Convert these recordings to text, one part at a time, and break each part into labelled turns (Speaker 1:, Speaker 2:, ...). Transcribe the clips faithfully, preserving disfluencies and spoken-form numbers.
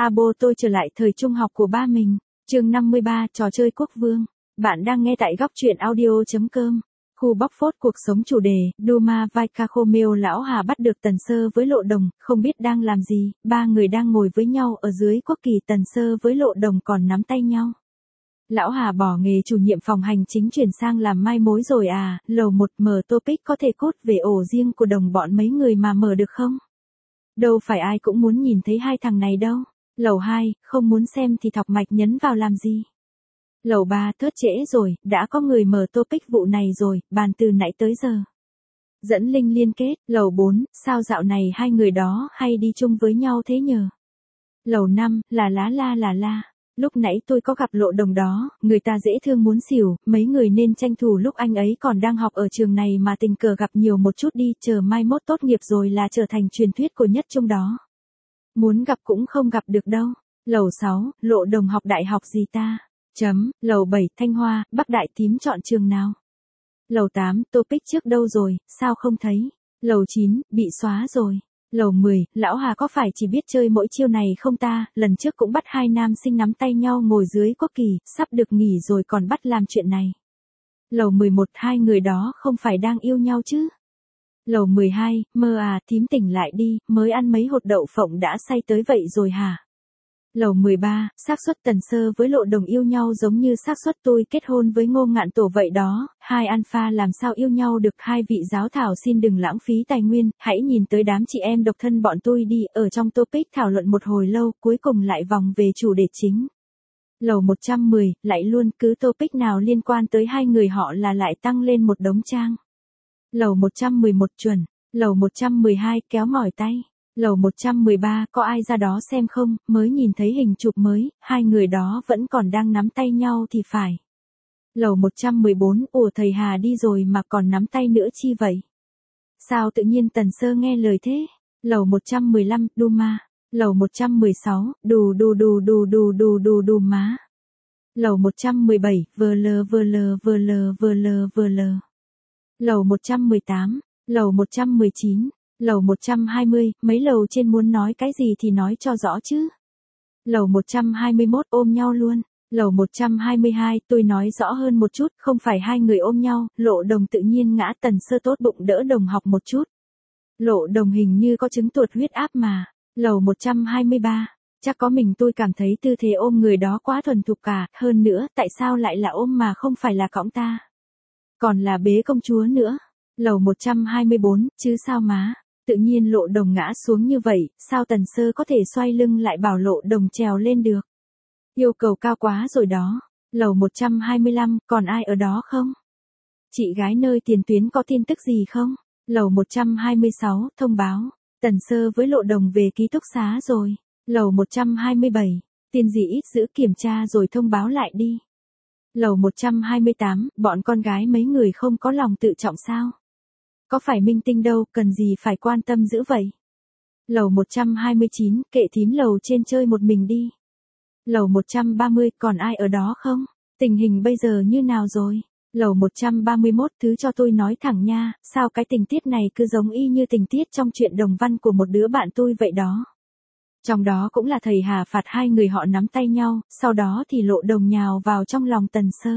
Speaker 1: Abo tôi trở lại thời trung học của ba mình. Chương năm mươi ba, trò chơi quốc vương. Bạn đang nghe tại góc truyện audio chấm com. Khu bóc phốt cuộc sống chủ đề, Duma Vaikachomeo lão Hà bắt được Tần Sơ với Lộ Đồng, không biết đang làm gì, ba người đang ngồi với nhau ở dưới quốc kỳ, Tần Sơ với Lộ Đồng còn nắm tay nhau. Lão Hà bỏ nghề chủ nhiệm phòng hành chính chuyển sang làm mai mối rồi à, lầu một mở topic có thể cốt về ổ riêng của đồng bọn mấy người mà mở được không? Đâu phải ai cũng muốn nhìn thấy hai thằng này đâu. Lầu hai, không muốn xem thì thọc mạch nhấn vào làm gì. Lầu ba, thớt trễ rồi, đã có người mở topic vụ này rồi, bàn từ nãy tới giờ. Dẫn link liên kết. Lầu bốn, sao dạo này hai người đó hay đi chung với nhau thế nhờ? Lầu năm, là lá la là la. Lúc nãy tôi có gặp Lộ Đồng đó, người ta dễ thương muốn xỉu, mấy người nên tranh thủ lúc anh ấy còn đang học ở trường này mà tình cờ gặp nhiều một chút đi, chờ mai mốt tốt nghiệp rồi là trở thành truyền thuyết của nhất trung đó. Muốn gặp cũng không gặp được đâu. Lầu sáu, Lộ Đồng học đại học gì ta? Chấm. Lầu bảy, Thanh Hoa, Bắc Đại tím chọn trường nào? Lầu tám, topic trước đâu rồi, sao không thấy? Lầu chín, bị xóa rồi. Lầu mười, lão Hà có phải chỉ biết chơi mỗi chiêu này không ta, lần trước cũng bắt hai nam sinh nắm tay nhau ngồi dưới quốc kỳ, sắp được nghỉ rồi còn bắt làm chuyện này. Lầu mười một, hai người đó không phải đang yêu nhau chứ? Lầu mười hai, mơ à, thím tỉnh lại đi, mới ăn mấy hột đậu phộng đã say tới vậy rồi hả? Lầu mười ba, xác suất Tần Sơ với Lộ Đồng yêu nhau giống như xác suất tôi kết hôn với Ngô Ngạn Tổ vậy đó, hai alpha làm sao yêu nhau được, hai vị giáo thảo xin đừng lãng phí tài nguyên, hãy nhìn tới đám chị em độc thân bọn tôi đi, ở trong topic thảo luận một hồi lâu, cuối cùng lại vòng về chủ đề chính. Lầu một trăm mười, lại luôn, cứ topic nào liên quan tới hai người họ là lại tăng lên một đống trang. Lầu một trăm mười một, chuẩn. Lầu một trăm mười hai, kéo mỏi tay. Lầu một trăm mười ba, có ai ra đó xem không, mới nhìn thấy hình chụp mới, hai người đó vẫn còn đang nắm tay nhau thì phải. Lầu một trăm mười bốn, ủa thầy Hà đi rồi mà còn nắm tay nữa chi vậy? Sao tự nhiên Tần Sơ nghe lời thế? Lầu một trăm mười lăm, Duma. Lầu một trăm mười sáu, đù đù đù đù đù đù đù đù má. Lầu một trăm mười bảy, vờ lờ vờ lờ vờ lờ vờ lờ vờ lờ. Lầu một trăm mười tám, lầu một trăm mười chín, lầu một trăm hai mươi, mấy lầu trên muốn nói cái gì thì nói cho rõ chứ. Lầu một trăm hai mươi mốt, ôm nhau luôn. Lầu một trăm hai mươi hai, tôi nói rõ hơn một chút, không phải hai người ôm nhau, Lộ Đồng tự nhiên ngã, Tần Sơ tốt bụng đỡ đồng học một chút. Lộ Đồng hình như có chứng tụt huyết áp mà. Lầu một trăm hai mươi ba, chắc có mình tôi cảm thấy tư thế ôm người đó quá thuần thục cả, hơn nữa, tại sao lại là ôm mà không phải là cõng ta? Còn là bế công chúa nữa. Lầu một trăm hai mươi bốn, chứ sao má. Tự nhiên Lộ Đồng ngã xuống như vậy, sao Tần Sơ có thể xoay lưng lại bảo Lộ Đồng trèo lên được? Yêu cầu cao quá rồi đó. Lầu một trăm hai mươi lăm, còn ai ở đó không? Chị gái nơi tiền tuyến có tin tức gì không? Lầu một trăm hai mươi sáu, thông báo. Tần Sơ với Lộ Đồng về ký túc xá rồi. Lầu một trăm hai mươi bảy, tin gì ít giữ kiểm tra rồi thông báo lại đi. Lầu một trăm hai mươi tám, bọn con gái mấy người không có lòng tự trọng sao? Có phải minh tinh đâu, cần gì phải quan tâm dữ vậy? Lầu một trăm hai mươi chín, kệ thím lầu trên chơi một mình đi. Lầu một trăm ba mươi, còn ai ở đó không? Tình hình bây giờ như nào rồi? Lầu một trăm ba mươi mốt, thứ cho tôi nói thẳng nha, sao cái tình tiết này cứ giống y như tình tiết trong truyện đồng văn của một đứa bạn tôi vậy đó. Trong đó cũng là thầy Hà phạt hai người họ nắm tay nhau, sau đó thì Lộ Đồng nhào vào trong lòng Tần Sơ.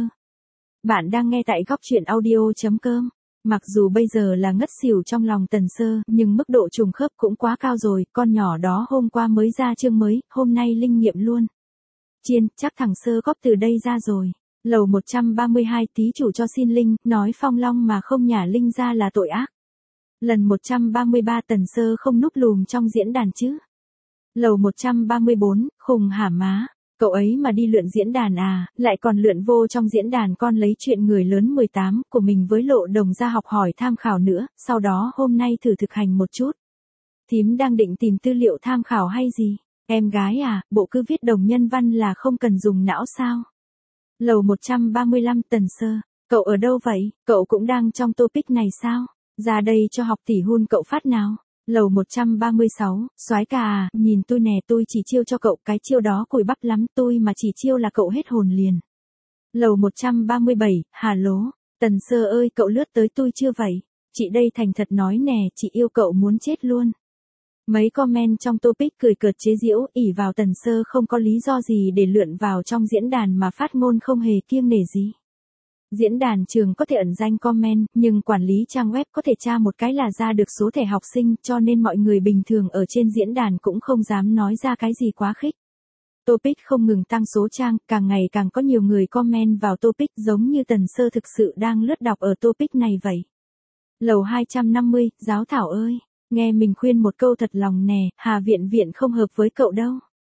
Speaker 1: Bạn đang nghe tại góc truyện audio chấm com. Mặc dù bây giờ là ngất xỉu trong lòng Tần Sơ, nhưng mức độ trùng khớp cũng quá cao rồi, con nhỏ đó hôm qua mới ra chương mới, hôm nay linh nghiệm luôn. Chiên, chắc thằng Sơ góp từ đây ra rồi. Lầu một trăm ba mươi hai, tí chủ cho xin linh, nói Phong Long mà không nhả linh ra là tội ác. Lần một trăm ba mươi ba, Tần Sơ không núp lùm trong diễn đàn chứ. Lầu một trăm ba mươi bốn, khùng hả má. Cậu ấy mà đi lượn diễn đàn à, lại còn lượn vô trong diễn đàn con lấy chuyện người lớn mười tám của mình với Lộ Đồng ra học hỏi tham khảo nữa, sau đó hôm nay thử thực hành một chút. Thím đang định tìm tư liệu tham khảo hay gì? Em gái à, bộ cứ viết đồng nhân văn là không cần dùng não sao? Lầu một trăm ba mươi lăm, Tần Sơ, cậu ở đâu vậy? Cậu cũng đang trong topic này sao? Ra đây cho học tỷ hun cậu phát nào. Lầu một trăm ba mươi sáu, soái ca à, nhìn tôi nè, tôi chỉ chiêu cho cậu, cái chiêu đó cùi bắp lắm, tôi mà chỉ chiêu là cậu hết hồn liền. Lầu một trăm ba mươi bảy, hà lố, Tần Sơ ơi, cậu lướt tới tôi chưa vậy? Chị đây thành thật nói nè, chị yêu cậu muốn chết luôn. Mấy comment trong topic cười cợt chế giễu, ỷ vào Tần Sơ không có lý do gì để lượn vào trong diễn đàn mà phát ngôn không hề kiêng nể gì. Diễn đàn trường có thể ẩn danh comment, nhưng quản lý trang web có thể tra một cái là ra được số thẻ học sinh, cho nên mọi người bình thường ở trên diễn đàn cũng không dám nói ra cái gì quá khích. Topic không ngừng tăng số trang, càng ngày càng có nhiều người comment vào topic giống như Tần Sơ thực sự đang lướt đọc ở topic này vậy. Lầu hai trăm năm mươi, Giáo Thảo ơi, nghe mình khuyên một câu thật lòng nè, Hà Viện Viện không hợp với cậu đâu.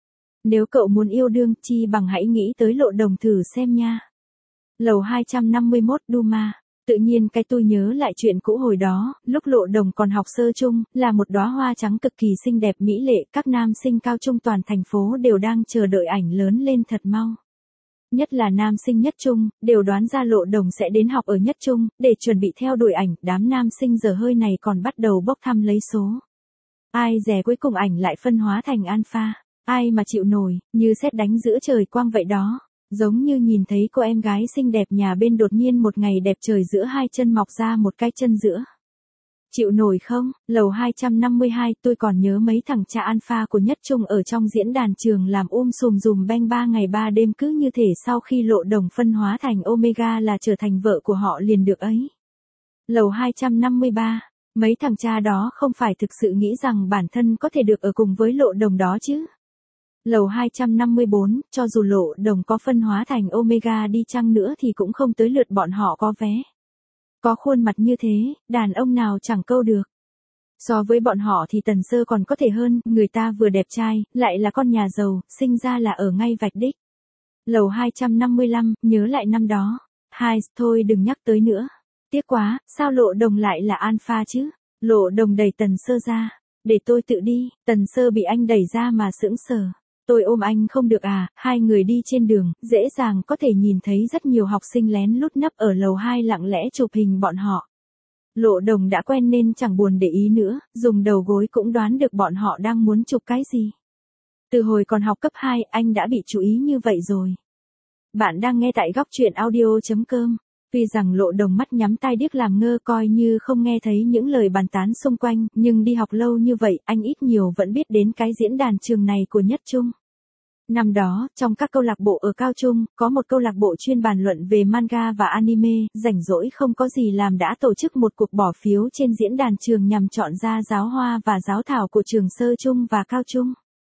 Speaker 1: Nếu cậu muốn yêu đương, chi bằng hãy nghĩ tới Lộ Đồng thử xem nha. Lầu hai trăm năm mươi mốt, Duma. Tự nhiên cái tôi nhớ lại chuyện cũ hồi đó, lúc Lộ Đồng còn học sơ chung, là một đóa hoa trắng cực kỳ xinh đẹp mỹ lệ, các nam sinh cao trung toàn thành phố đều đang chờ đợi ảnh lớn lên thật mau. Nhất là nam sinh nhất trung, đều đoán ra Lộ Đồng sẽ đến học ở nhất trung, để chuẩn bị theo đuổi ảnh, đám nam sinh giờ hơi này còn bắt đầu bốc thăm lấy số. Ai dè cuối cùng ảnh lại phân hóa thành alpha, ai mà chịu nổi, như sét đánh giữa trời quang vậy đó. Giống như nhìn thấy cô em gái xinh đẹp nhà bên đột nhiên một ngày đẹp trời giữa hai chân mọc ra một cái chân giữa. Chịu nổi không? Lầu hai trăm năm mươi hai, tôi còn nhớ mấy thằng cha alpha của nhất trung ở trong diễn đàn trường làm um sùm dùm beng ba ngày ba đêm cứ như thể sau khi Lộ Đồng phân hóa thành Omega là trở thành vợ của họ liền được ấy. Lầu hai trăm năm mươi ba, mấy thằng cha đó không phải thực sự nghĩ rằng bản thân có thể được ở cùng với Lộ Đồng đó chứ. Lầu hai trăm năm mươi bốn, cho dù Lộ Đồng có phân hóa thành Omega đi chăng nữa thì cũng không tới lượt bọn họ có vé. Có khuôn mặt như thế, đàn ông nào chẳng câu được. So với bọn họ thì Tần Sơ còn có thể hơn, người ta vừa đẹp trai, lại là con nhà giàu, sinh ra là ở ngay vạch đích. Lầu hai trăm năm mươi lăm, nhớ lại năm đó. Hai, thôi đừng nhắc tới nữa. Tiếc quá, sao Lộ Đồng lại là alpha chứ? Lộ Đồng đẩy Tần Sơ ra. Để tôi tự đi, Tần Sơ bị anh đẩy ra mà sững sờ. Tôi ôm anh không được à, hai người đi trên đường, dễ dàng có thể nhìn thấy rất nhiều học sinh lén lút nấp ở lầu hai lặng lẽ chụp hình bọn họ. Lộ Đồng đã quen nên chẳng buồn để ý nữa, dùng đầu gối cũng đoán được bọn họ đang muốn chụp cái gì. Từ hồi còn học cấp hai, anh đã bị chú ý như vậy rồi. Bạn đang nghe tại góc truyện audio chấm com. Tuy rằng Lộ Đồng mắt nhắm tai điếc làm ngơ coi như không nghe thấy những lời bàn tán xung quanh, nhưng đi học lâu như vậy, anh ít nhiều vẫn biết đến cái diễn đàn trường này của nhất trung. Năm đó, trong các câu lạc bộ ở cao trung, có một câu lạc bộ chuyên bàn luận về manga và anime, rảnh rỗi không có gì làm đã tổ chức một cuộc bỏ phiếu trên diễn đàn trường nhằm chọn ra giáo hoa và giáo thảo của trường sơ trung và cao trung.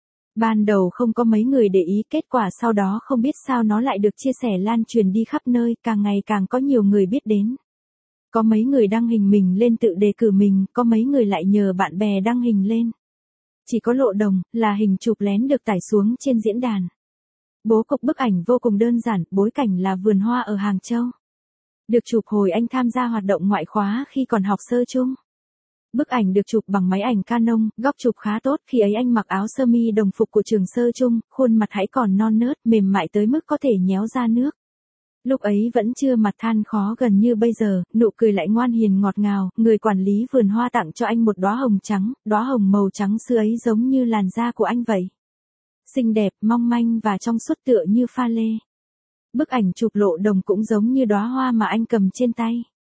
Speaker 1: Ban đầu không có mấy người để ý, kết quả sau đó không biết sao nó lại được chia sẻ lan truyền đi khắp nơi, càng ngày càng có nhiều người biết đến. Có mấy người đăng hình mình lên tự đề cử mình, có mấy người lại nhờ bạn bè đăng hình lên. Chỉ có Lộ Đồng, là hình chụp lén được tải xuống trên diễn đàn. Bố cục bức ảnh vô cùng đơn giản, bối cảnh là vườn hoa ở Hàng Châu. Được chụp hồi anh tham gia hoạt động ngoại khóa khi còn học sơ chung. Bức ảnh được chụp bằng máy ảnh Canon, góc chụp khá tốt, khi ấy anh mặc áo sơ mi đồng phục của trường sơ chung, khuôn mặt hãy còn non nớt, mềm mại tới mức có thể nhéo ra nước. Lúc ấy vẫn chưa mặt than khó gần như bây giờ, nụ cười lại ngoan hiền ngọt ngào, người quản lý vườn hoa tặng cho anh một đóa hồng trắng, đóa hồng màu trắng xưa ấy giống như làn da của anh vậy. Xinh đẹp, mong manh và trong suốt tựa như pha lê. Bức ảnh chụp Lộ Đồng cũng giống như đóa hoa mà anh cầm trên tay.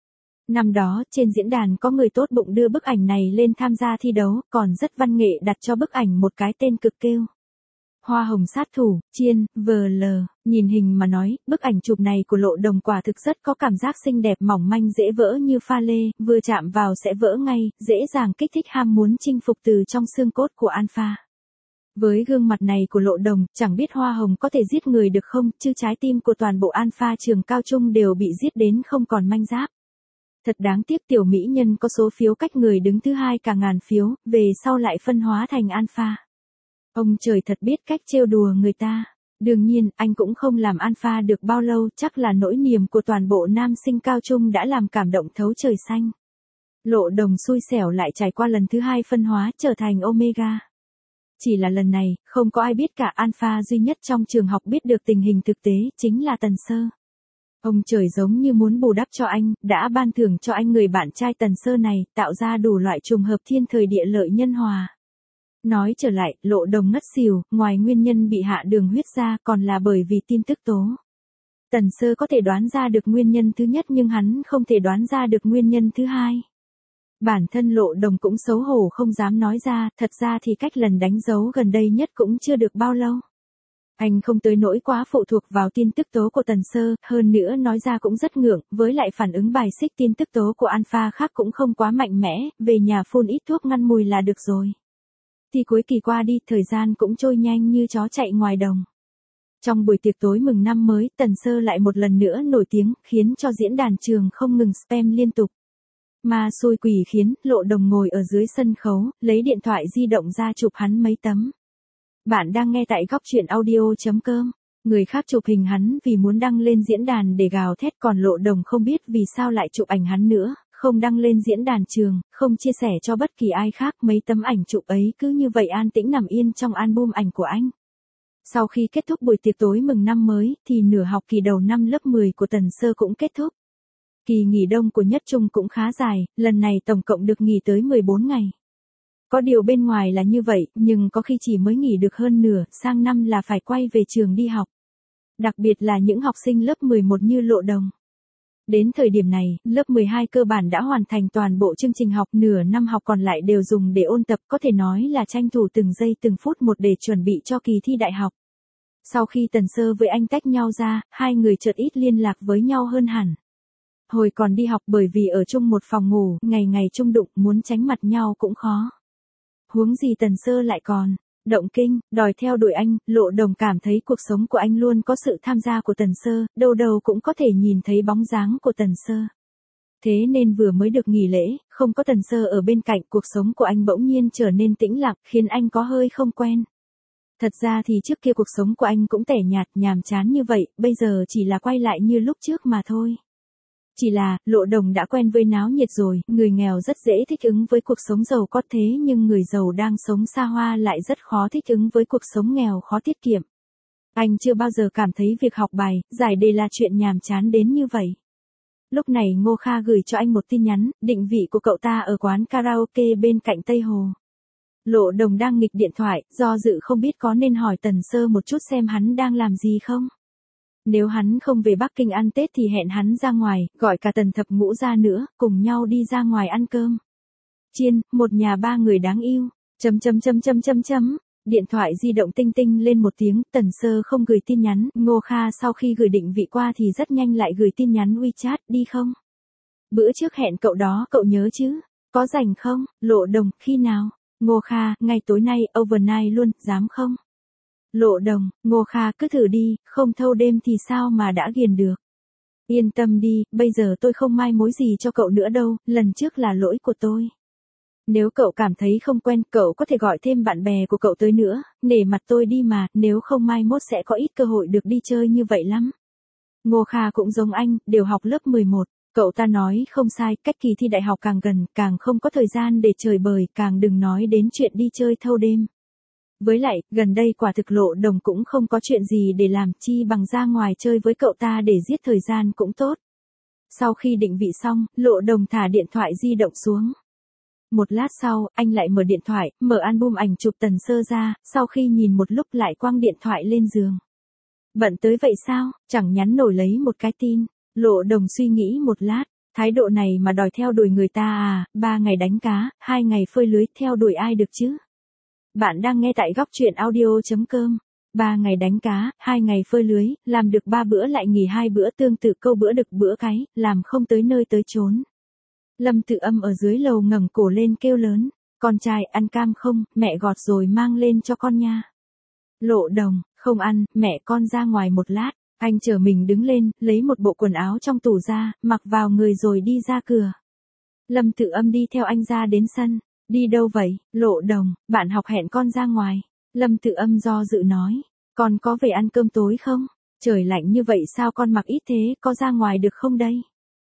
Speaker 1: Năm đó, trên diễn đàn có người tốt bụng đưa bức ảnh này lên tham gia thi đấu, còn rất văn nghệ đặt cho bức ảnh một cái tên cực kêu. Hoa hồng sát thủ, chiên, vờ lờ, nhìn hình mà nói, bức ảnh chụp này của Lộ Đồng quả thực rất có cảm giác xinh đẹp mỏng manh dễ vỡ như pha lê, vừa chạm vào sẽ vỡ ngay, dễ dàng kích thích ham muốn chinh phục từ trong xương cốt của alpha. Với gương mặt này của Lộ Đồng, chẳng biết hoa hồng có thể giết người được không, chứ trái tim của toàn bộ alpha trường cao trung đều bị giết đến không còn manh giáp. Thật đáng tiếc tiểu mỹ nhân có số phiếu cách người đứng thứ hai cả ngàn phiếu, về sau lại phân hóa thành alpha. Ông trời thật biết cách trêu đùa người ta. Đương nhiên, anh cũng không làm alpha được bao lâu, chắc là nỗi niềm của toàn bộ nam sinh cao trung đã làm cảm động thấu trời xanh. Lộ Đồng xui xẻo lại trải qua lần thứ hai phân hóa trở thành Omega. Chỉ là lần này, không có ai biết cả, alpha duy nhất trong trường học biết được tình hình thực tế, chính là Tần Sơ. Ông trời giống như muốn bù đắp cho anh, đã ban thưởng cho anh người bạn trai Tần Sơ này, tạo ra đủ loại trùng hợp thiên thời địa lợi nhân hòa. Nói trở lại, Lộ Đồng ngất xỉu, ngoài nguyên nhân bị hạ đường huyết ra còn là bởi vì tin tức tố. Tần Sơ có thể đoán ra được nguyên nhân thứ nhất nhưng hắn không thể đoán ra được nguyên nhân thứ hai. Bản thân Lộ Đồng cũng xấu hổ không dám nói ra, thật ra thì cách lần đánh dấu gần đây nhất cũng chưa được bao lâu. Anh không tới nỗi quá phụ thuộc vào tin tức tố của Tần Sơ, hơn nữa nói ra cũng rất ngượng, với lại phản ứng bài xích tin tức tố của Alpha khác cũng không quá mạnh mẽ, về nhà phun ít thuốc ngăn mùi là được rồi. Thì cuối kỳ qua đi, thời gian cũng trôi nhanh như chó chạy ngoài đồng. Trong buổi tiệc tối mừng năm mới, Tần Sơ lại một lần nữa nổi tiếng, khiến cho diễn đàn trường không ngừng spam liên tục. Mà xui quỷ khiến, Lộ Đồng ngồi ở dưới sân khấu, lấy điện thoại di động ra chụp hắn mấy tấm. Bạn đang nghe tại góc truyện audio.com. Người khác chụp hình hắn vì muốn đăng lên diễn đàn để gào thét, còn Lộ Đồng không biết vì sao lại chụp ảnh hắn nữa, không đăng lên diễn đàn trường, không chia sẻ cho bất kỳ ai khác. Mấy tấm ảnh chụp ấy cứ như vậy an tĩnh nằm yên trong album ảnh của anh. Sau khi kết thúc buổi tiệc tối mừng năm mới, thì nửa học kỳ đầu năm lớp mười của Tần Sơ cũng kết thúc. Kỳ nghỉ đông của Nhất Trung cũng khá dài, lần này tổng cộng được nghỉ tới mười bốn ngày. Có điều bên ngoài là như vậy, nhưng có khi chỉ mới nghỉ được hơn nửa, sang năm là phải quay về trường đi học. Đặc biệt là những học sinh lớp mười một như Lộ Đồng. Đến thời điểm này, lớp mười hai cơ bản đã hoàn thành toàn bộ chương trình học, nửa năm học còn lại đều dùng để ôn tập, có thể nói là tranh thủ từng giây từng phút một để chuẩn bị cho kỳ thi đại học. Sau khi Tần Sơ với anh tách nhau ra, hai người chợt ít liên lạc với nhau hơn hẳn. Hồi còn đi học bởi vì ở chung một phòng ngủ, ngày ngày chung đụng, muốn tránh mặt nhau cũng khó. Huống gì Tần Sơ lại còn động kinh, đòi theo đuổi anh. Lộ Đồng cảm thấy cuộc sống của anh luôn có sự tham gia của Tần Sơ, đâu đâu cũng có thể nhìn thấy bóng dáng của Tần Sơ. Thế nên vừa mới được nghỉ lễ, không có Tần Sơ ở bên cạnh, cuộc sống của anh bỗng nhiên trở nên tĩnh lặng, khiến anh có hơi không quen. Thật ra thì trước kia cuộc sống của anh cũng tẻ nhạt, nhàm chán như vậy, bây giờ chỉ là quay lại như lúc trước mà thôi. Chỉ là, Lộ Đồng đã quen với náo nhiệt rồi, người nghèo rất dễ thích ứng với cuộc sống giàu có, thế nhưng người giàu đang sống xa hoa lại rất khó thích ứng với cuộc sống nghèo khó tiết kiệm. Anh chưa bao giờ cảm thấy việc học bài, giải đề là chuyện nhàm chán đến như vậy. Lúc này Ngô Kha gửi cho anh một tin nhắn, định vị của cậu ta ở quán karaoke bên cạnh Tây Hồ. Lộ Đồng đang nghịch điện thoại, do dự không biết có nên hỏi Tần Sơ một chút xem hắn đang làm gì không. Nếu hắn không về Bắc Kinh ăn Tết thì hẹn hắn ra ngoài, gọi cả Tần Thập Ngũ ra nữa, cùng nhau đi ra ngoài ăn cơm. Chiên, một nhà ba người đáng yêu. Chấm chấm chấm chấm chấm chấm. Điện thoại di động tinh tinh lên một tiếng, Tần Sơ không gửi tin nhắn, Ngô Kha sau khi gửi định vị qua thì rất nhanh lại gửi tin nhắn WeChat, đi không? Bữa trước hẹn cậu đó cậu nhớ chứ? Có rảnh không? Lộ Đồng, khi nào? Ngô Kha, ngay tối nay, overnight luôn, dám không? Lộ Đồng, Ngô Kha cứ thử đi, không thâu đêm thì sao mà đã ghiền được. Yên tâm đi, bây giờ tôi không mai mối gì cho cậu nữa đâu, lần trước là lỗi của tôi. Nếu cậu cảm thấy không quen, cậu có thể gọi thêm bạn bè của cậu tới nữa, nể mặt tôi đi mà, nếu không mai mốt sẽ có ít cơ hội được đi chơi như vậy lắm. Ngô Kha cũng giống anh, đều học lớp mười một, cậu ta nói không sai, cách kỳ thi đại học càng gần, càng không có thời gian để chơi bời, càng đừng nói đến chuyện đi chơi thâu đêm. Với lại, gần đây quả thực Lộ Đồng cũng không có chuyện gì để làm, chi bằng ra ngoài chơi với cậu ta để giết thời gian cũng tốt. Sau khi định vị xong, Lộ Đồng thả điện thoại di động xuống. Một lát sau, anh lại mở điện thoại, mở album ảnh chụp Tần Sơ ra, sau khi nhìn một lúc lại quăng điện thoại lên giường. Bận tới vậy sao, chẳng nhắn nổi lấy một cái tin. Lộ Đồng suy nghĩ một lát, thái độ này mà đòi theo đuổi người ta à, ba ngày đánh cá, hai ngày phơi lưới, theo đuổi ai được chứ? Bạn đang nghe tại góc truyện audio.com. Ba ngày đánh cá, hai ngày phơi lưới, làm được ba bữa lại nghỉ hai bữa, tương tự câu bữa đực bữa cái, làm không tới nơi tới chốn. Lâm Tự Âm ở dưới lầu ngẩng cổ lên kêu lớn, con trai ăn cam không, mẹ gọt rồi mang lên cho con nha. Lộ Đồng, không ăn, mẹ con ra ngoài một lát. Anh chở mình đứng lên, lấy một bộ quần áo trong tủ ra, mặc vào người rồi đi ra cửa. Lâm Tự Âm đi theo anh ra đến sân. Đi đâu vậy? Lộ Đồng, bạn học hẹn con ra ngoài. Lâm Tự Âm do dự nói, con có về ăn cơm tối không? Trời lạnh như vậy sao con mặc ít thế, có ra ngoài được không đây?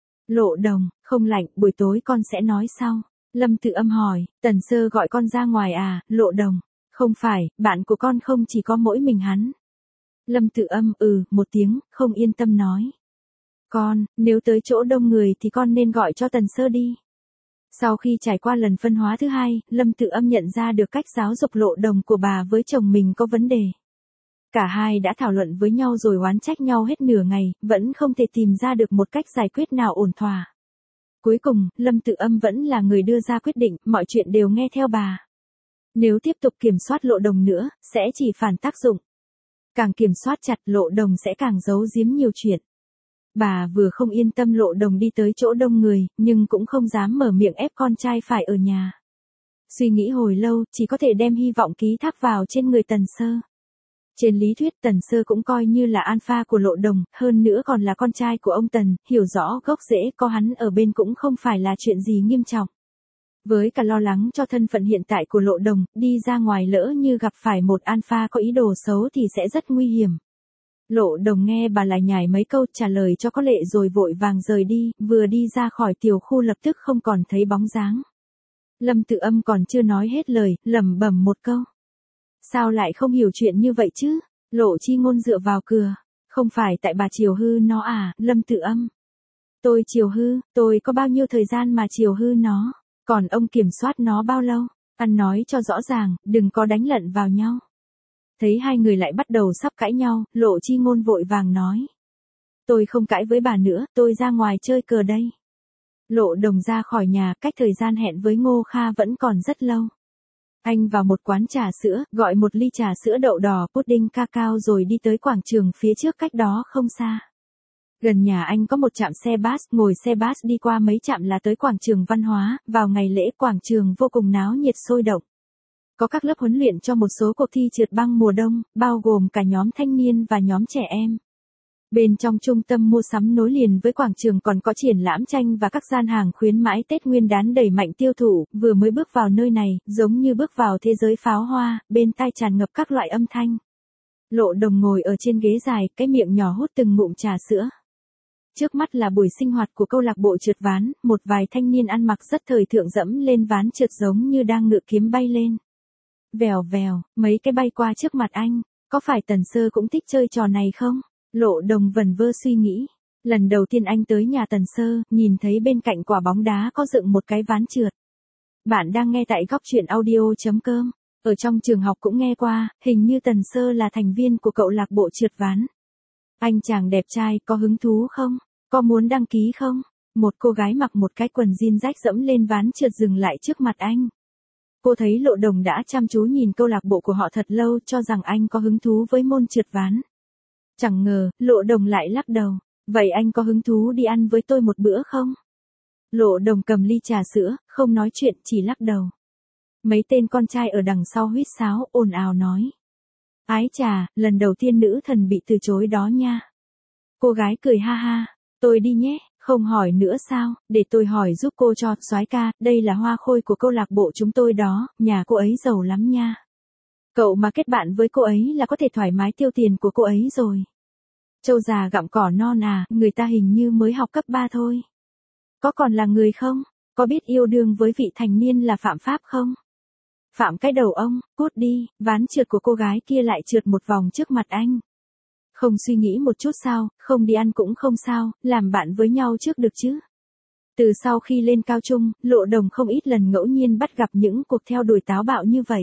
Speaker 1: Lộ Đồng, không lạnh, buổi tối con sẽ nói sau. Lâm Tự Âm hỏi, Tần Sơ gọi con ra ngoài à? Lộ Đồng, không phải, bạn của con không chỉ có mỗi mình hắn. Lâm Tự Âm ừ, một tiếng, không yên tâm nói. Con, nếu tới chỗ đông người thì con nên gọi cho Tần Sơ đi. Sau khi trải qua lần phân hóa thứ hai, Lâm Tự Âm nhận ra được cách giáo dục Lộ Đồng của bà với chồng mình có vấn đề. Cả hai đã thảo luận với nhau rồi oán trách nhau hết nửa ngày, vẫn không thể tìm ra được một cách giải quyết nào ổn thỏa. Cuối cùng, Lâm Tự Âm vẫn là người đưa ra quyết định, mọi chuyện đều nghe theo bà. Nếu tiếp tục kiểm soát Lộ Đồng nữa, sẽ chỉ phản tác dụng. Càng kiểm soát chặt Lộ Đồng sẽ càng giấu giếm nhiều chuyện. Bà vừa không yên tâm Lộ Đồng đi tới chỗ đông người, nhưng cũng không dám mở miệng ép con trai phải ở nhà. Suy nghĩ hồi lâu, chỉ có thể đem hy vọng ký thác vào trên người Tần Sơ. Trên lý thuyết Tần Sơ cũng coi như là alpha của Lộ Đồng, hơn nữa còn là con trai của ông Tần, hiểu rõ gốc rễ có hắn ở bên cũng không phải là chuyện gì nghiêm trọng. Với cả lo lắng cho thân phận hiện tại của Lộ Đồng, đi ra ngoài lỡ như gặp phải một alpha có ý đồ xấu thì sẽ rất nguy hiểm. Lộ Đồng nghe bà lại nhải mấy câu trả lời cho có lệ rồi vội vàng rời đi, vừa đi ra khỏi tiểu khu lập tức không còn thấy bóng dáng. Lâm Tự Âm còn chưa nói hết lời, lẩm bẩm một câu. Sao lại không hiểu chuyện như vậy chứ? Lộ Chi Ngôn dựa vào cửa. Không phải tại bà chiều hư nó à, Lâm Tự Âm. Tôi chiều hư, tôi có bao nhiêu thời gian mà chiều hư nó? Còn ông kiểm soát nó bao lâu? Ăn nói cho rõ ràng, đừng có đánh lận vào nhau. Thấy hai người lại bắt đầu sắp cãi nhau, Lộ Chi Ngôn vội vàng nói. Tôi không cãi với bà nữa, tôi ra ngoài chơi cờ đây. Lộ Đồng ra khỏi nhà, cách thời gian hẹn với Ngô Kha vẫn còn rất lâu. Anh vào một quán trà sữa, gọi một ly trà sữa đậu đỏ pudding cacao rồi đi tới quảng trường phía trước cách đó không xa. Gần nhà anh có một trạm xe bus, ngồi xe bus đi qua mấy trạm là tới quảng trường văn hóa, vào ngày lễ quảng trường vô cùng náo nhiệt sôi động. Có các lớp huấn luyện cho một số cuộc thi trượt băng mùa đông, bao gồm cả nhóm thanh niên và nhóm trẻ em. Bên trong trung tâm mua sắm nối liền với quảng trường còn có triển lãm tranh và các gian hàng khuyến mãi Tết Nguyên đán đẩy mạnh tiêu thụ, vừa mới bước vào nơi này, giống như bước vào thế giới pháo hoa, bên tai tràn ngập các loại âm thanh. Lộ Đồng ngồi ở trên ghế dài, cái miệng nhỏ hút từng ngụm trà sữa. Trước mắt là buổi sinh hoạt của câu lạc bộ trượt ván, một vài thanh niên ăn mặc rất thời thượng dẫm lên ván trượt giống như đang ngự kiếm bay lên. Vèo vèo, mấy cái bay qua trước mặt anh, có phải Tần Sơ cũng thích chơi trò này không? Lộ Đồng vẩn vơ suy nghĩ. Lần đầu tiên anh tới nhà Tần Sơ, nhìn thấy bên cạnh quả bóng đá có dựng một cái ván trượt. Bạn đang nghe tại góc truyện audio.com. Ở trong trường học cũng nghe qua, hình như Tần Sơ là thành viên của câu lạc bộ trượt ván. Anh chàng đẹp trai, có hứng thú không? Có muốn đăng ký không? Một cô gái mặc một cái quần jean rách dẫm lên ván trượt dừng lại trước mặt anh. Cô thấy Lộ Đồng đã chăm chú nhìn câu lạc bộ của họ thật lâu, cho rằng anh có hứng thú với môn trượt ván. Chẳng ngờ, Lộ Đồng lại lắc đầu. Vậy anh có hứng thú đi ăn với tôi một bữa không? Lộ Đồng cầm ly trà sữa, không nói chuyện, chỉ lắc đầu. Mấy tên con trai ở đằng sau huýt sáo, ồn ào nói. Ái chà, lần đầu tiên nữ thần bị từ chối đó nha. Cô gái cười ha ha. Tôi đi nhé, không hỏi nữa sao, để tôi hỏi giúp cô cho, soái ca, đây là hoa khôi của câu lạc bộ chúng tôi đó, nhà cô ấy giàu lắm nha. Cậu mà kết bạn với cô ấy là có thể thoải mái tiêu tiền của cô ấy rồi. Châu già gặm cỏ non à, người ta hình như mới học cấp ba thôi. Có còn là người không? Có biết yêu đương với vị thành niên là phạm pháp không? Phạm cái đầu ông, cút đi, ván trượt của cô gái kia lại trượt một vòng trước mặt anh. Không suy nghĩ một chút sao, không đi ăn cũng không sao, làm bạn với nhau trước được chứ. Từ sau khi lên cao trung, Lộ Đồng không ít lần ngẫu nhiên bắt gặp những cuộc theo đuổi táo bạo như vậy.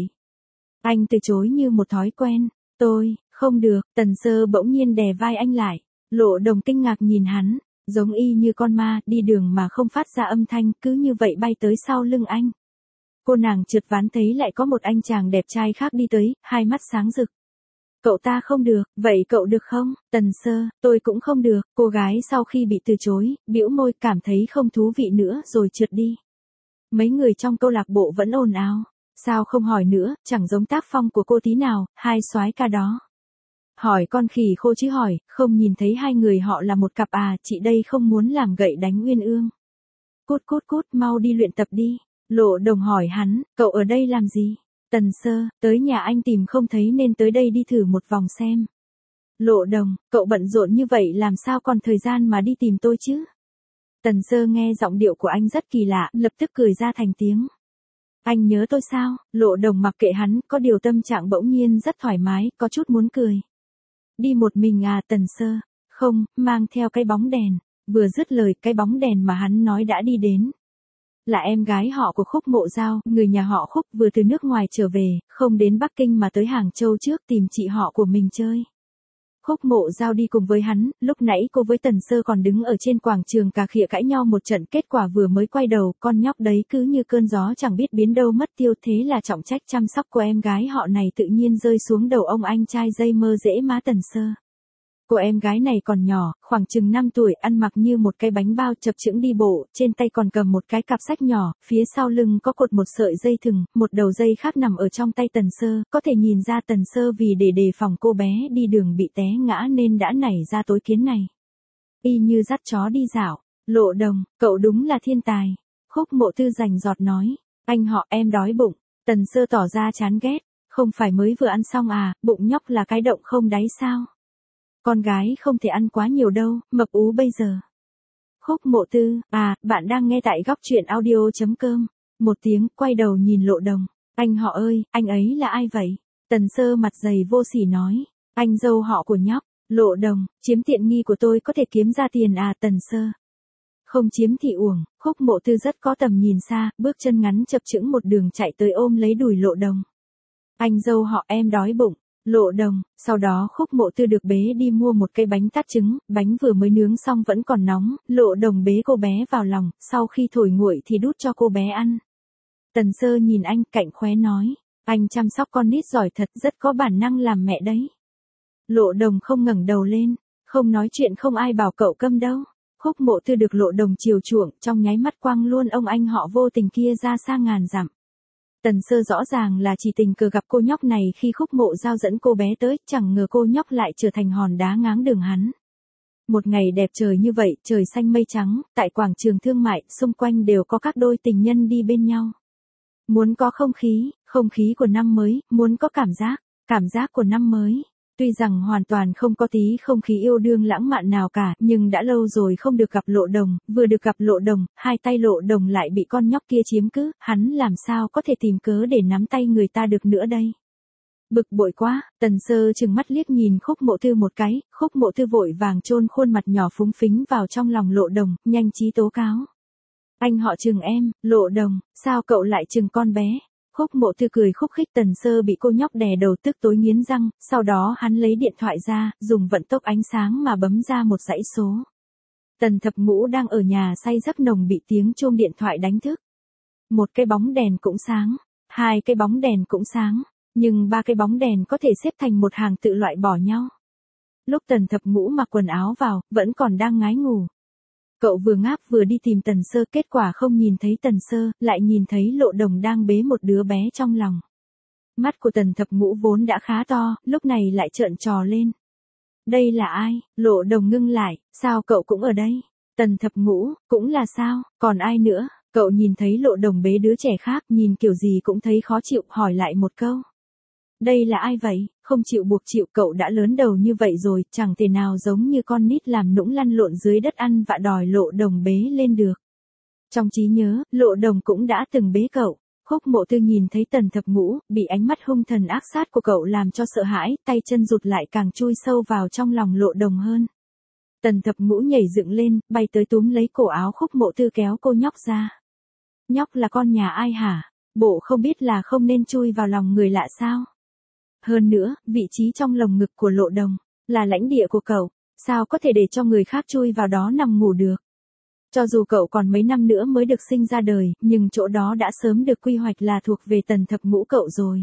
Speaker 1: Anh từ chối như một thói quen. Tôi, không được, Tần Sơ bỗng nhiên đè vai anh lại. Lộ Đồng kinh ngạc nhìn hắn, giống y như con ma, đi đường mà không phát ra âm thanh, cứ như vậy bay tới sau lưng anh. Cô nàng trượt ván thấy lại có một anh chàng đẹp trai khác đi tới, hai mắt sáng rực. Cậu ta không được, vậy cậu được không? Tần Sơ, tôi cũng không được. Cô gái sau khi bị từ chối, bĩu môi cảm thấy không thú vị nữa rồi trượt đi. Mấy người trong câu lạc bộ vẫn ồn ào. Sao không hỏi nữa, chẳng giống tác phong của cô tí nào, hai soái ca đó. Hỏi con khỉ khô chứ hỏi, không nhìn thấy hai người họ là một cặp à, chị đây không muốn làm gậy đánh Uyên Ương. Cút cút cút, mau đi luyện tập đi. Lộ Đồng hỏi hắn, cậu ở đây làm gì? Tần Sơ, tới nhà anh tìm không thấy nên tới đây đi thử một vòng xem. Lộ Đồng, cậu bận rộn như vậy làm sao còn thời gian mà đi tìm tôi chứ? Tần Sơ nghe giọng điệu của anh rất kỳ lạ, lập tức cười ra thành tiếng. Anh nhớ tôi sao? Lộ Đồng mặc kệ hắn, có điều tâm trạng bỗng nhiên rất thoải mái, có chút muốn cười. Đi một mình à? Tần Sơ, không, mang theo cái bóng đèn. Vừa dứt lời, cái bóng đèn mà hắn nói đã đi đến. Là em gái họ của Khúc Mộ Giao, người nhà họ Khúc vừa từ nước ngoài trở về, không đến Bắc Kinh mà tới Hàng Châu trước tìm chị họ của mình chơi. Khúc Mộ Giao đi cùng với hắn, lúc nãy cô với Tần Sơ còn đứng ở trên quảng trường cà khịa cãi nhau một trận, kết quả vừa mới quay đầu, con nhóc đấy cứ như cơn gió chẳng biết biến đâu mất tiêu, thế là trọng trách chăm sóc của em gái họ này tự nhiên rơi xuống đầu ông anh trai dây mơ dễ má Tần Sơ. Cô em gái này còn nhỏ, khoảng chừng năm tuổi, ăn mặc như một cái bánh bao, chập chững đi bộ, trên tay còn cầm một cái cặp sách nhỏ, phía sau lưng có cột một sợi dây thừng, một đầu dây khác nằm ở trong tay Tần Sơ, có thể nhìn ra Tần Sơ vì để đề phòng cô bé đi đường bị té ngã nên đã nảy ra tối kiến này. Y như dắt chó đi dạo. Lộ Đồng, cậu đúng là thiên tài. Khúc Mộ Tư rành giọt nói, anh họ em đói bụng. Tần Sơ tỏ ra chán ghét, không phải mới vừa ăn xong à, bụng nhóc là cái động không đáy sao? Con gái không thể ăn quá nhiều đâu, mập ú bây giờ. Khúc Mộ Tư, à, bạn đang nghe tại góc truyện audio.com. Một tiếng, quay đầu nhìn Lộ Đồng. Anh họ ơi, anh ấy là ai vậy? Tần Sơ mặt dày vô sỉ nói. Anh dâu họ của nhóc. Lộ Đồng, chiếm tiện nghi của tôi có thể kiếm ra tiền à? Tần Sơ. Không chiếm thì uổng. Khúc Mộ Tư rất có tầm nhìn xa, bước chân ngắn chập chững một đường chạy tới ôm lấy đùi Lộ Đồng. Anh dâu họ em đói bụng. Lộ Đồng, sau đó Khúc Mộ Tư được bế đi mua một cây bánh tát trứng, bánh vừa mới nướng xong vẫn còn nóng, Lộ Đồng bế cô bé vào lòng, sau khi thổi nguội thì đút cho cô bé ăn. Tần Sơ nhìn anh cạnh khóe nói, anh chăm sóc con nít giỏi thật, rất có bản năng làm mẹ đấy. Lộ Đồng không ngẩng đầu lên, không nói chuyện, không ai bảo cậu câm đâu. Khúc Mộ Tư được Lộ Đồng chiều chuộng, trong nháy mắt quăng luôn ông anh họ vô tình kia ra xa ngàn dặm. Tần Sơ rõ ràng là chỉ tình cờ gặp cô nhóc này khi Khúc Mộ Giao dẫn cô bé tới, chẳng ngờ cô nhóc lại trở thành hòn đá ngáng đường hắn. Một ngày đẹp trời như vậy, trời xanh mây trắng, tại quảng trường thương mại, xung quanh đều có các đôi tình nhân đi bên nhau. Muốn có không khí, không khí của năm mới, muốn có cảm giác, cảm giác của năm mới. Tuy rằng hoàn toàn không có tí không khí yêu đương lãng mạn nào cả, nhưng đã lâu rồi không được gặp Lộ Đồng, vừa được gặp Lộ Đồng, hai tay Lộ Đồng lại bị con nhóc kia chiếm cứ, hắn làm sao có thể tìm cớ để nắm tay người ta được nữa đây. Bực bội quá, Tần Sơ chừng mắt liếc nhìn Khúc Mộ Tư một cái, Khúc Mộ Tư vội vàng chôn khuôn mặt nhỏ phúng phính vào trong lòng Lộ Đồng, nhanh trí tố cáo. Anh họ chừng em, Lộ Đồng, sao cậu lại chừng con bé? Khúc Mộ Tư cười khúc khích. Tần Sơ bị cô nhóc đè đầu tức tối nghiến răng, sau đó hắn lấy điện thoại ra, dùng vận tốc ánh sáng mà bấm ra một dãy số. Tần Thập Ngũ đang ở nhà say giấc nồng bị tiếng chuông điện thoại đánh thức. Một cái bóng đèn cũng sáng, hai cái bóng đèn cũng sáng, nhưng ba cái bóng đèn có thể xếp thành một hàng tự loại bỏ nhau. Lúc Tần Thập Ngũ mặc quần áo vào, vẫn còn đang ngái ngủ. Cậu vừa ngáp vừa đi tìm Tần Sơ, kết quả không nhìn thấy Tần Sơ, lại nhìn thấy Lộ Đồng đang bế một đứa bé trong lòng. Mắt của Tần Thập Ngũ vốn đã khá to, lúc này lại trợn trò lên. Đây là ai? Lộ Đồng ngưng lại, sao cậu cũng ở đây? Tần Thập Ngũ, cũng là sao, còn ai nữa? Cậu nhìn thấy Lộ Đồng bế đứa trẻ khác, nhìn kiểu gì cũng thấy khó chịu, hỏi lại một câu. Đây là ai vậy? Không chịu buộc chịu, cậu đã lớn đầu như vậy rồi, chẳng thể nào giống như con nít làm nũng lăn lộn dưới đất ăn vạ đòi Lộ Đồng bế lên được. Trong trí nhớ, Lộ Đồng cũng đã từng bế cậu. Khúc Mộ Tư nhìn thấy Tần Thập Ngũ, bị ánh mắt hung thần ác sát của cậu làm cho sợ hãi, tay chân rụt lại càng chui sâu vào trong lòng Lộ Đồng hơn. Tần Thập Ngũ nhảy dựng lên, bay tới túm lấy cổ áo Khúc Mộ Tư kéo cô nhóc ra. Nhóc là con nhà ai hả? Bộ không biết là không nên chui vào lòng người lạ sao? Hơn nữa, vị trí trong lồng ngực của Lộ Đồng, là lãnh địa của cậu, sao có thể để cho người khác chui vào đó nằm ngủ được? Cho dù cậu còn mấy năm nữa mới được sinh ra đời, nhưng chỗ đó đã sớm được quy hoạch là thuộc về Tần Thập Ngũ cậu rồi.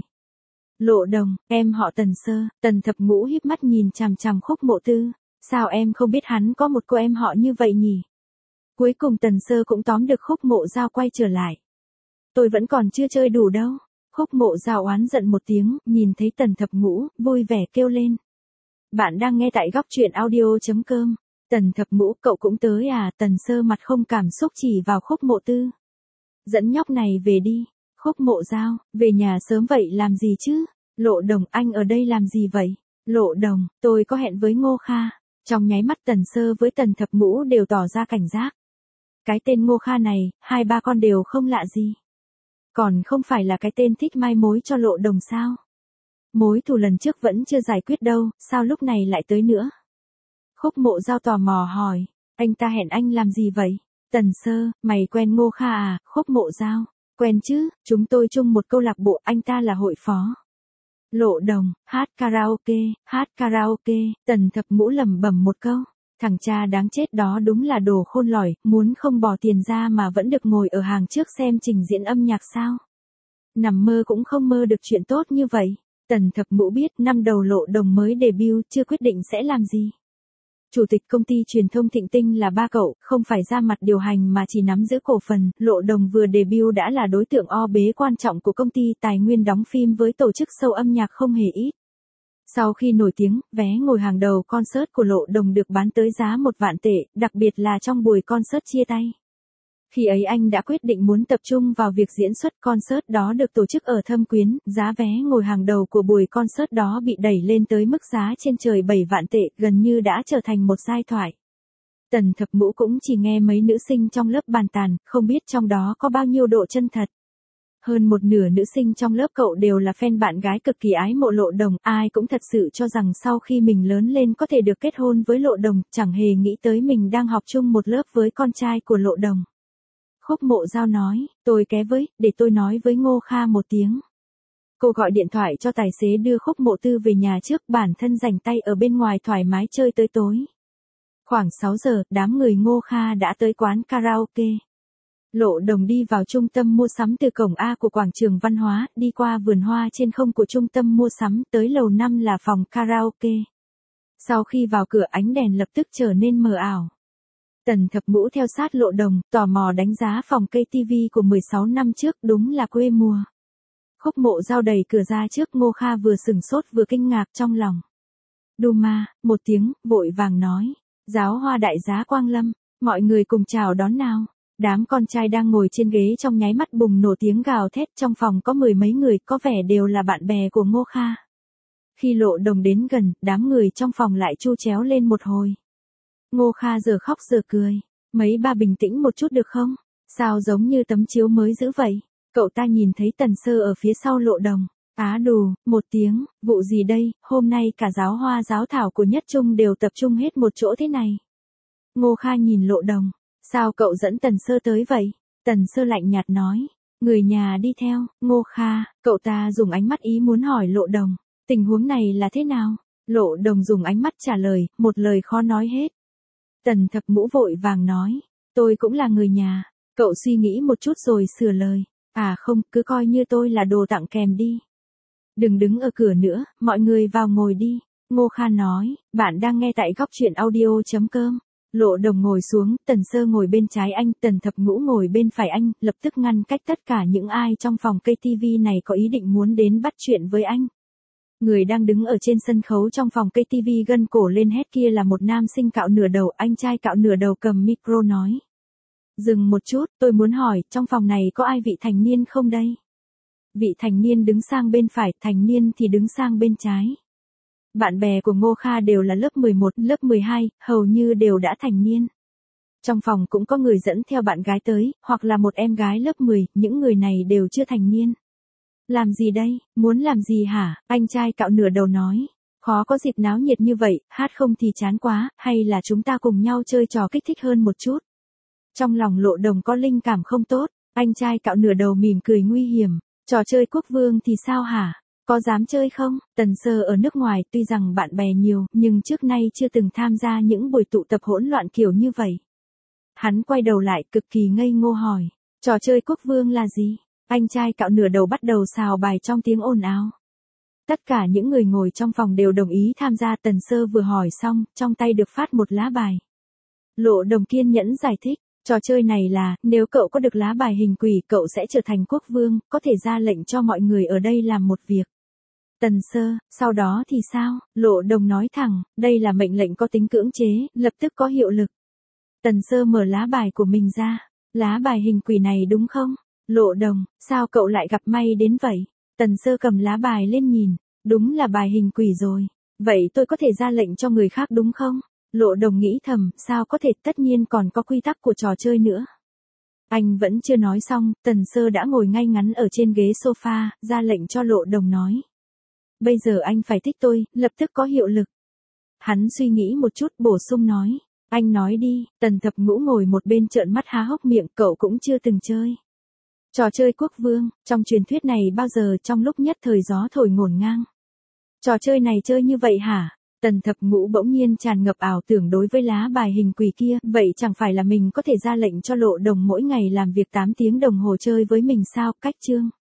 Speaker 1: Lộ Đồng, em họ Tần Sơ. Tần Thập Ngũ híp mắt nhìn chằm chằm Khúc Mộ Tư, sao em không biết hắn có một cô em họ như vậy nhỉ? Cuối cùng Tần Sơ cũng tóm được Khúc Mộ Giao quay trở lại. Tôi vẫn còn chưa chơi đủ đâu. Khúc Mộ Giao oán giận một tiếng, nhìn thấy Tần Thập Ngũ, vui vẻ kêu lên. Bạn đang nghe tại góc truyện audio.com. Tần Thập Ngũ, cậu cũng tới à? Tần Sơ mặt không cảm xúc chỉ vào Khúc Mộ Tư. Dẫn nhóc này về đi. Khúc Mộ Giao, về nhà sớm vậy làm gì chứ? Lộ Đồng, anh ở đây làm gì vậy? Lộ Đồng, tôi có hẹn với Ngô Kha. Trong nháy mắt Tần Sơ với Tần Thập Ngũ đều tỏ ra cảnh giác. Cái tên Ngô Kha này, hai ba con đều không lạ gì. Còn không phải là cái tên thích mai mối cho Lộ Đồng sao? Mối thù lần trước vẫn chưa giải quyết đâu, sao lúc này lại tới nữa? Khúc Mộ Giao tò mò hỏi, anh ta hẹn anh làm gì vậy? Tần Sơ, mày quen Ngô Kha à? Khúc Mộ Giao, quen chứ, chúng tôi chung một câu lạc bộ, anh ta là hội phó. Lộ Đồng, hát karaoke, hát karaoke, Tần Thập Ngũ lẩm bẩm một câu. Thằng cha đáng chết đó đúng là đồ khôn lỏi, muốn không bỏ tiền ra mà vẫn được ngồi ở hàng trước xem trình diễn âm nhạc sao. Nằm mơ cũng không mơ được chuyện tốt như vậy. Tần Thập Ngũ biết năm đầu Lộ Đồng mới debut chưa quyết định sẽ làm gì. Chủ tịch công ty truyền thông Thịnh Tinh là ba cậu, không phải ra mặt điều hành mà chỉ nắm giữ cổ phần. Lộ Đồng vừa debut đã là đối tượng o bế quan trọng của công ty tài nguyên đóng phim với tổ chức show âm nhạc không hề ít. Sau khi nổi tiếng, vé ngồi hàng đầu concert của Lộ Đồng được bán tới giá một vạn tệ, đặc biệt là trong buổi concert chia tay. Khi ấy anh đã quyết định muốn tập trung vào việc diễn xuất. Concert đó được tổ chức ở Thâm Quyến, giá vé ngồi hàng đầu của buổi concert đó bị đẩy lên tới mức giá trên trời bảy vạn tệ, gần như đã trở thành một giai thoại. Tần Thập Ngũ cũng chỉ nghe mấy nữ sinh trong lớp bàn tán, không biết trong đó có bao nhiêu độ chân thật. Hơn một nửa nữ sinh trong lớp cậu đều là fan bạn gái cực kỳ ái mộ Lộ Đồng, ai cũng thật sự cho rằng sau khi mình lớn lên có thể được kết hôn với Lộ Đồng, chẳng hề nghĩ tới mình đang học chung một lớp với con trai của Lộ Đồng. Khúc Mộ Giao nói, tôi ké với, để tôi nói với Ngô Kha một tiếng. Cô gọi điện thoại cho tài xế đưa Khúc Mộ Tư về nhà trước, bản thân rảnh tay ở bên ngoài thoải mái chơi tới tối. Khoảng sáu giờ, đám người Ngô Kha đã tới quán karaoke. Lộ Đồng đi vào trung tâm mua sắm từ cổng A của quảng trường văn hóa, đi qua vườn hoa trên không của trung tâm mua sắm, tới lầu năm là phòng karaoke. Sau khi vào cửa ánh đèn lập tức trở nên mờ ảo. Tần Thập Ngũ theo sát Lộ Đồng, tò mò đánh giá phòng ca tê vê của mười sáu năm trước, đúng là quê mùa. Khúc Mộ Giao đẩy cửa ra trước, Ngô Kha vừa sửng sốt vừa kinh ngạc trong lòng. Duma, một tiếng, vội vàng nói, giáo hoa đại giá Quang Lâm, mọi người cùng chào đón nào. Đám con trai đang ngồi trên ghế trong nháy mắt bùng nổ tiếng gào thét, trong phòng có mười mấy người, có vẻ đều là bạn bè của Ngô Kha. Khi Lộ Đồng đến gần, đám người trong phòng lại chu chéo lên một hồi. Ngô Kha giờ khóc giờ cười, mấy ba bình tĩnh một chút được không? Sao giống như tấm chiếu mới giữ vậy? Cậu ta nhìn thấy Tần Sơ ở phía sau Lộ Đồng. Á đù, một tiếng, vụ gì đây, hôm nay cả giáo hoa giáo thảo của Nhất Trung đều tập trung hết một chỗ thế này. Ngô Kha nhìn Lộ Đồng. Sao cậu dẫn Tần Sơ tới vậy? Tần Sơ lạnh nhạt nói. Người nhà đi theo. Ngô Kha, cậu ta dùng ánh mắt ý muốn hỏi Lộ Đồng. Tình huống này là thế nào? Lộ Đồng dùng ánh mắt trả lời, một lời khó nói hết. Tần Thập Ngũ vội vàng nói. Tôi cũng là người nhà. Cậu suy nghĩ một chút rồi sửa lời. À không, cứ coi như tôi là đồ tặng kèm đi. Đừng đứng ở cửa nữa, mọi người vào ngồi đi. Ngô Kha nói, bạn đang nghe tại góc truyện audio chấm com. Lộ Đồng ngồi xuống, Tần Sơ ngồi bên trái anh, Tần Thập Ngũ ngồi bên phải anh, lập tức ngăn cách tất cả những ai trong phòng ca tê vê này có ý định muốn đến bắt chuyện với anh. Người đang đứng ở trên sân khấu trong phòng ca tê vê gân cổ lên hét kia là một nam sinh cạo nửa đầu, anh trai cạo nửa đầu cầm micro nói. Dừng một chút, tôi muốn hỏi, trong phòng này có ai vị thành niên không đây? Vị thành niên đứng sang bên phải, thành niên thì đứng sang bên trái. Bạn bè của Ngô Kha đều là lớp mười một, lớp mười hai, hầu như đều đã thành niên. Trong phòng cũng có người dẫn theo bạn gái tới, hoặc là một em gái lớp mười, những người này đều chưa thành niên. Làm gì đây, muốn làm gì hả? Anh trai cạo nửa đầu nói. Khó có dịp náo nhiệt như vậy, hát không thì chán quá, hay là chúng ta cùng nhau chơi trò kích thích hơn một chút. Trong lòng Lộ Đồng có linh cảm không tốt, anh trai cạo nửa đầu mỉm cười nguy hiểm. Trò chơi quốc vương thì sao hả? Có dám chơi không? Tần Sơ ở nước ngoài tuy rằng bạn bè nhiều, nhưng trước nay chưa từng tham gia những buổi tụ tập hỗn loạn kiểu như vậy. Hắn quay đầu lại cực kỳ ngây ngô hỏi, trò chơi quốc vương là gì? Anh trai cạo nửa đầu bắt đầu xào bài trong tiếng ồn ào. Tất cả những người ngồi trong phòng đều đồng ý tham gia. Tần Sơ vừa hỏi xong, trong tay được phát một lá bài. Lộ Đồng kiên nhẫn giải thích, trò chơi này là, nếu cậu có được lá bài hình quỷ, cậu sẽ trở thành quốc vương, có thể ra lệnh cho mọi người ở đây làm một việc. Tần Sơ, sau đó thì sao? Lộ Đồng nói thẳng, đây là mệnh lệnh có tính cưỡng chế, lập tức có hiệu lực. Tần Sơ mở lá bài của mình ra. Lá bài hình quỷ này đúng không? Lộ Đồng, sao cậu lại gặp may đến vậy? Tần Sơ cầm lá bài lên nhìn, đúng là bài hình quỷ rồi. Vậy tôi có thể ra lệnh cho người khác đúng không? Lộ Đồng nghĩ thầm, sao có thể, tất nhiên còn có quy tắc của trò chơi nữa. Anh vẫn chưa nói xong, Tần Sơ đã ngồi ngay ngắn ở trên ghế sofa, ra lệnh cho Lộ Đồng nói. Bây giờ anh phải thích tôi, lập tức có hiệu lực. Hắn suy nghĩ một chút bổ sung nói. Anh nói đi. Tần Thập Ngũ ngồi một bên trợn mắt há hốc miệng, cậu cũng chưa từng chơi. Trò chơi quốc vương, trong truyền thuyết này bao giờ trong lúc nhất thời gió thổi ngổn ngang. Trò chơi này chơi như vậy hả? Tần thập ngũ bỗng nhiên tràn ngập ảo tưởng đối với lá bài hình quỷ kia, vậy chẳng phải là mình có thể ra lệnh cho Lộ Đồng mỗi ngày làm việc tám tiếng đồng hồ chơi với mình sao? Cách chương.